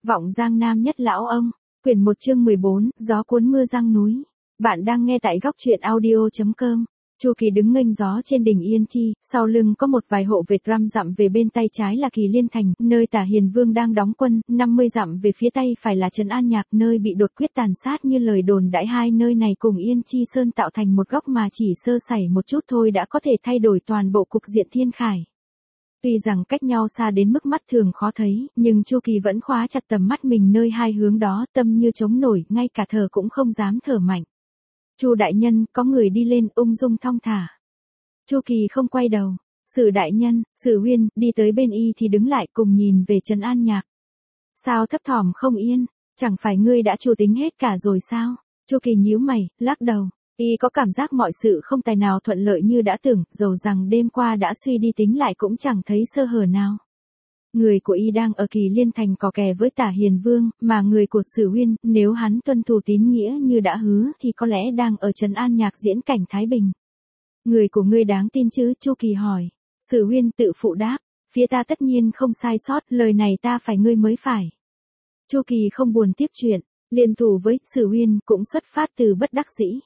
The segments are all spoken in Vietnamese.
Vọng Giang Nam nhất lão ông, quyển 1 chương 14, gió cuốn mưa giăng núi. Bạn đang nghe tại góc truyện audio.com. Chu Kỳ đứng nghênh gió trên đỉnh Yên Chi, sau lưng có một vài hộ vệ răm dặm về bên tay trái là Kỳ Liên Thành, nơi Tả Hiền Vương đang đóng quân, 50 dặm về phía tây phải là Trấn An Nhạc, nơi bị đột quyết tàn sát như lời đồn đãi. Hai nơi này cùng Yên Chi Sơn tạo thành một góc mà chỉ sơ sẩy một chút thôi đã có thể thay đổi toàn bộ cục diện thiên khải. Tuy rằng cách nhau xa đến mức mắt thường khó thấy, nhưng Chu Kỳ vẫn khóa chặt tầm mắt mình nơi hai hướng đó, tâm như trống nổi, ngay cả thở cũng không dám thở mạnh. Chu đại nhân, có người đi lên, ung dung thong thả. Chu Kỳ không quay đầu. Sử đại nhân, Sử Huyên, đi tới bên y thì đứng lại cùng nhìn về Trấn An Nhạc. Sao thấp thỏm không yên, chẳng phải ngươi đã chủ tính hết cả rồi sao? Chu Kỳ nhíu mày, lắc đầu. Y có cảm giác mọi sự không tài nào thuận lợi như đã tưởng, dầu rằng đêm qua đã suy đi tính lại cũng chẳng thấy sơ hở nào. Người của y đang ở Kỳ Liên Thành cò kè với Tả Hiền Vương, mà người của Sử Huyên, nếu hắn tuân thủ tín nghĩa như đã hứa thì có lẽ đang ở Trấn An Nhạc diễn cảnh Thái Bình. Người của ngươi đáng tin chứ? Chu Kỳ hỏi. Sử Huyên tự phụ đáp, phía ta tất nhiên không sai sót, lời này ta phải ngươi mới phải. Chu Kỳ không buồn tiếp chuyện, liên thủ với Sử Huyên cũng xuất phát từ bất đắc dĩ.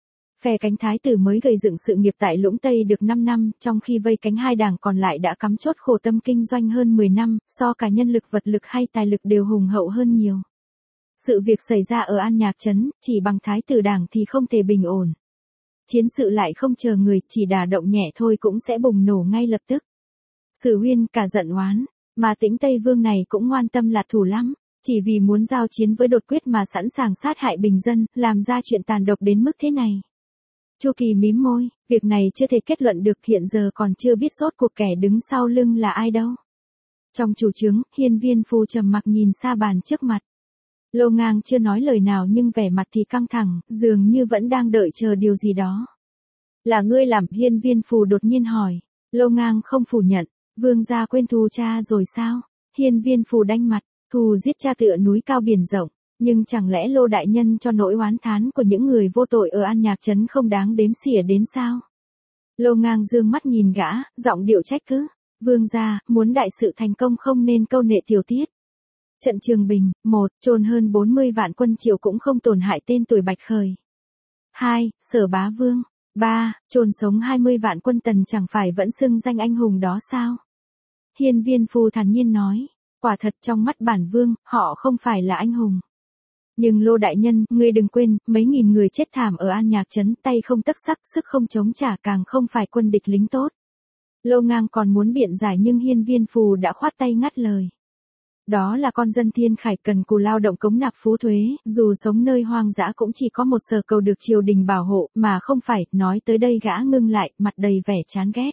Phe cánh thái tử mới gây dựng sự nghiệp tại Lũng Tây được 5 năm, trong khi vây cánh hai đảng còn lại đã cắm chốt khổ tâm kinh doanh hơn 10 năm, so cả nhân lực vật lực hay tài lực đều hùng hậu hơn nhiều. Sự việc xảy ra ở An Nhạc Trấn, chỉ bằng thái tử đảng thì không thể bình ổn. Chiến sự lại không chờ người, chỉ đả động nhẹ thôi cũng sẽ bùng nổ ngay lập tức. Sử Huyên cả giận oán, mà Tĩnh Tây Vương này cũng ngoan tâm lạc thủ lắm, chỉ vì muốn giao chiến với đột quyết mà sẵn sàng sát hại bình dân, làm ra chuyện tàn độc đến mức thế này. Chu Kỳ mím môi, việc này chưa thể kết luận được, hiện giờ còn chưa biết rốt cuộc kẻ đứng sau lưng là ai đâu. Trong chủ trướng, Hiên Viên Phù trầm mặc nhìn xa bàn trước mặt. Lô Ngang chưa nói lời nào nhưng vẻ mặt thì căng thẳng, dường như vẫn đang đợi chờ điều gì đó. Là ngươi làm? Hiên Viên Phù đột nhiên hỏi. Lô Ngang không phủ nhận. Vương gia quên thù cha rồi sao? Hiên Viên Phù đanh mặt. Thù giết cha tựa núi cao biển rộng. Nhưng chẳng lẽ Lô đại nhân cho nỗi oán thán của những người vô tội ở An Nhạc Trấn không đáng đếm xỉa đến sao? Lô Ngang dương mắt nhìn gã, giọng điệu trách cứ. Vương gia, muốn đại sự thành công không nên câu nệ tiểu tiết. Trận Trường Bình, 1, trồn hơn 40 vạn quân Triệu cũng không tổn hại tên tuổi Bạch Khởi. 2, Sở Bá Vương. 3, trồn sống 20 vạn quân Tần chẳng phải vẫn xưng danh anh hùng đó sao? Hiên Viên Phù thản nhiên nói, quả thật trong mắt bản vương, họ không phải là anh hùng. Nhưng Lô đại nhân, ngươi đừng quên, mấy nghìn người chết thảm ở An Nhạc Trấn, tay không tấc sắc, sức không chống trả, càng không phải quân địch lính tốt. Lô Ngang còn muốn biện giải nhưng Hiên Viên Phù đã khoát tay ngắt lời. Đó là con dân thiên khải cần cù lao động cống nạp phú thuế, dù sống nơi hoang dã cũng chỉ có một sở cầu được triều đình bảo hộ, mà không phải. Nói tới đây gã ngưng lại, mặt đầy vẻ chán ghét.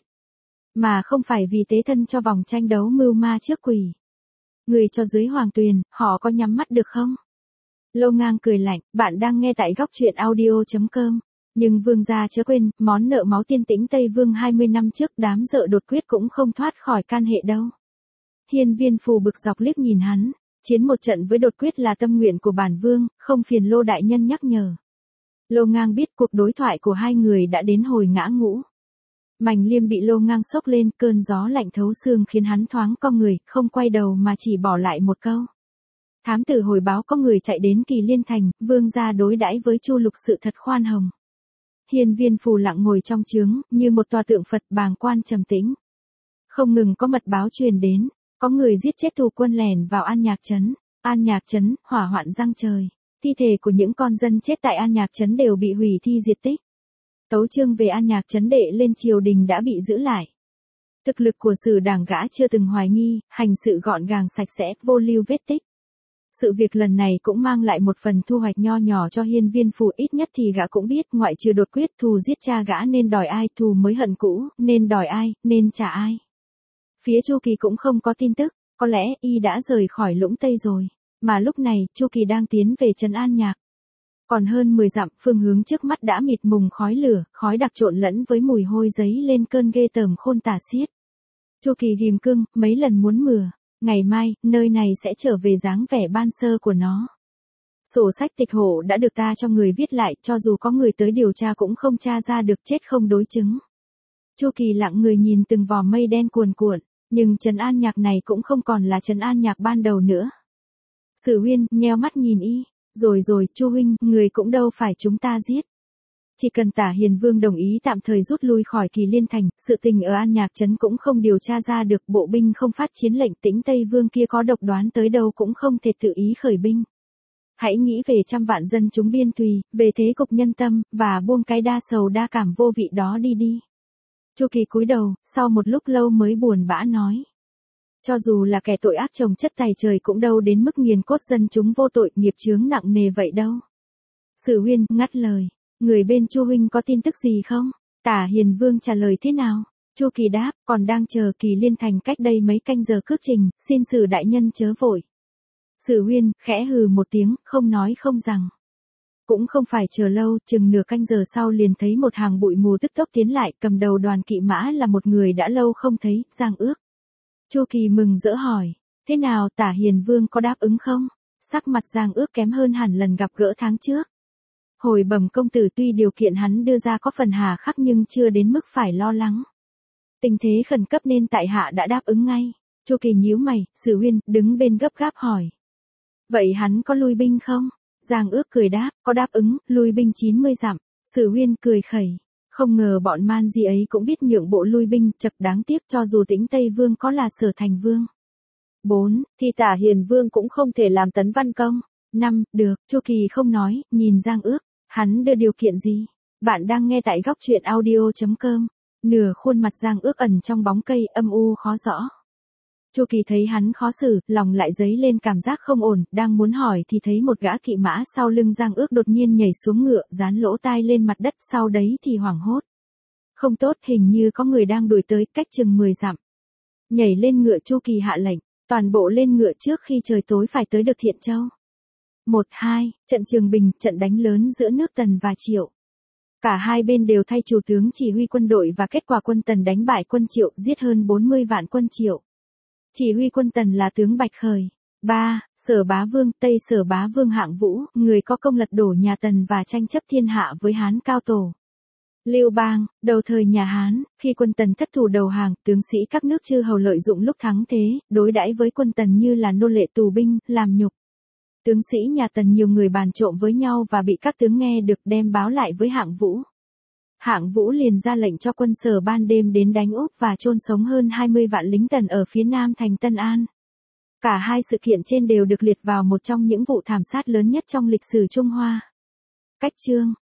Mà không phải vì tế thân cho vòng tranh đấu mưu ma trước quỷ. Người cho dưới hoàng tuyền, họ có nhắm mắt được không? Lô Ngang cười lạnh, bạn đang nghe tại góc truyện audio.com. Nhưng vương gia chớ quên, món nợ máu tiên Tĩnh Tây Vương 20 năm trước đám dợ đột quyết cũng không thoát khỏi can hệ đâu. Hiên Viên Phù bực dọc liếc nhìn hắn, chiến một trận với đột quyết là tâm nguyện của bản vương, không phiền Lô đại nhân nhắc nhở. Lô Ngang biết cuộc đối thoại của hai người đã đến hồi ngã ngũ. Mành liêm bị Lô Ngang xốc lên, cơn gió lạnh thấu xương khiến hắn thoáng cong người, không quay đầu mà chỉ bỏ lại một câu. Thám tử hồi báo có người chạy đến Kỳ Liên Thành, vương gia đối đãi với Chu Lục sự thật khoan hồng. Hiên Viên Phù lặng ngồi trong trướng, như một tòa tượng Phật, bàng quan trầm tĩnh. Không ngừng có mật báo truyền đến, có người giết chết thù quân lẻn vào An Nhạc Trấn. An Nhạc Trấn, hỏa hoạn giăng trời. Thi thể của những con dân chết tại An Nhạc Trấn đều bị hủy thi diệt tích. Tấu chương về An Nhạc Trấn đệ lên triều đình đã bị giữ lại. Thực lực của Sử đảng gã chưa từng hoài nghi, hành sự gọn gàng sạch sẽ, vô lưu vết tích. Sự việc lần này cũng mang lại một phần thu hoạch nho nhỏ cho Hiên Viên Phù, ít nhất thì gã cũng biết ngoại trừ đột quyết thù giết cha gã nên đòi ai, thù mới hận cũ, nên đòi ai, nên trả ai. Phía Chu Kỳ cũng không có tin tức, có lẽ y đã rời khỏi Lũng Tây rồi, mà lúc này Chu Kỳ đang tiến về Trấn An Nhạc. Còn hơn 10 dặm, phương hướng trước mắt đã mịt mùng khói lửa, khói đặc trộn lẫn với mùi hôi giấy lên cơn ghê tởm khôn tả xiết. Chu Kỳ ghim cưng, mấy lần muốn mửa. Ngày mai, nơi này sẽ trở về dáng vẻ ban sơ của nó. Sổ sách tịch hộ đã được ta cho người viết lại, cho dù có người tới điều tra cũng không tra ra được, chết không đối chứng. Chu Kỳ lặng người nhìn từng vòm mây đen cuồn cuộn, nhưng Trấn An Nhạc này cũng không còn là Trấn An Nhạc ban đầu nữa. Sử Huyên nheo mắt nhìn y, rồi Chu huynh, người cũng đâu phải chúng ta giết. Chỉ cần Tả Hiền Vương đồng ý tạm thời rút lui khỏi Kỳ Liên Thành, sự tình ở An Nhạc Trấn cũng không điều tra ra được, bộ binh không phát chiến lệnh, Tĩnh Tây Vương kia có độc đoán tới đâu cũng không thể tự ý khởi binh. Hãy nghĩ về trăm vạn dân chúng biên tùy, về thế cục nhân tâm, và buông cái đa sầu đa cảm vô vị đó đi. Chu Kỳ cúi đầu, sau một lúc lâu mới buồn bã nói. Cho dù là kẻ tội ác chồng chất tày trời cũng đâu đến mức nghiền cốt dân chúng vô tội, nghiệp chướng nặng nề vậy đâu. Sử Huyên ngắt lời. Người bên Chu huynh có tin tức gì không? Tả Hiền Vương trả lời thế nào? Chu Kỳ đáp, còn đang chờ Kỳ Liên Thành cách đây mấy canh giờ cước trình, xin Sử đại nhân chớ vội. Sử Huyên khẽ hừ một tiếng, không nói không rằng. Cũng không phải chờ lâu, chừng nửa canh giờ sau liền thấy một hàng bụi mù tức tốc tiến lại, cầm đầu đoàn kỵ mã là một người đã lâu không thấy, Giang Ước. Chu Kỳ mừng rỡ hỏi, thế nào, Tả Hiền Vương có đáp ứng không? Sắc mặt Giang Ước kém hơn hẳn lần gặp gỡ tháng trước. Hồi bẩm công tử, tuy điều kiện hắn đưa ra có phần hà khắc nhưng chưa đến mức phải lo lắng. Tình thế khẩn cấp nên tại hạ đã đáp ứng ngay. Chu Kỳ nhíu mày, Sử Huyên đứng bên gấp gáp hỏi. Vậy hắn có lui binh không? Giang Ước cười đáp, có đáp ứng, lui binh 90 dặm. Sử Huyên cười khẩy. Không ngờ bọn man di ấy cũng biết nhượng bộ lui binh, chật đáng tiếc cho dù Tĩnh Tây Vương có là Sở Thành Vương. 4. Thì Tả Hiền Vương cũng không thể làm tấn văn công. 5. Được, Chu Kỳ không nói, nhìn Giang Ước. Hắn đưa điều kiện gì? Bạn đang nghe tại góc truyện audio.com. Nửa khuôn mặt Giang Ước ẩn trong bóng cây, âm u khó rõ. Chu Kỳ thấy hắn khó xử, lòng lại dấy lên cảm giác không ổn, đang muốn hỏi thì thấy một gã kỵ mã sau lưng Giang Ước đột nhiên nhảy xuống ngựa, dán lỗ tai lên mặt đất, sau đấy thì hoảng hốt. Không tốt, hình như có người đang đuổi tới, cách chừng 10 dặm. Nhảy lên ngựa, Chu Kỳ hạ lệnh, toàn bộ lên ngựa trước khi trời tối phải tới được Thiện Châu. 1-2, trận Trường Bình, trận đánh lớn giữa nước Tần và Triệu. Cả hai bên đều thay chủ tướng chỉ huy quân đội và kết quả quân Tần đánh bại quân Triệu, giết hơn 40 vạn quân Triệu. Chỉ huy quân Tần là tướng Bạch Khởi. 3. Sở Bá Vương, Tây Sở Bá Vương Hạng Vũ, người có công lật đổ nhà Tần và tranh chấp thiên hạ với Hán Cao Tổ. Lưu Bang, đầu thời nhà Hán, khi quân Tần thất thủ đầu hàng, tướng sĩ các nước chư hầu lợi dụng lúc thắng thế, đối đãi với quân Tần như là nô lệ tù binh, làm nhục. Tướng sĩ nhà Tần nhiều người bàn trộm với nhau và bị các tướng nghe được, đem báo lại với Hạng Vũ. Hạng Vũ liền ra lệnh cho quân Sở ban đêm đến đánh úp và chôn sống hơn 20 vạn lính Tần ở phía nam thành Tân An. Cả hai sự kiện trên đều được liệt vào một trong những vụ thảm sát lớn nhất trong lịch sử Trung Hoa. Cách chương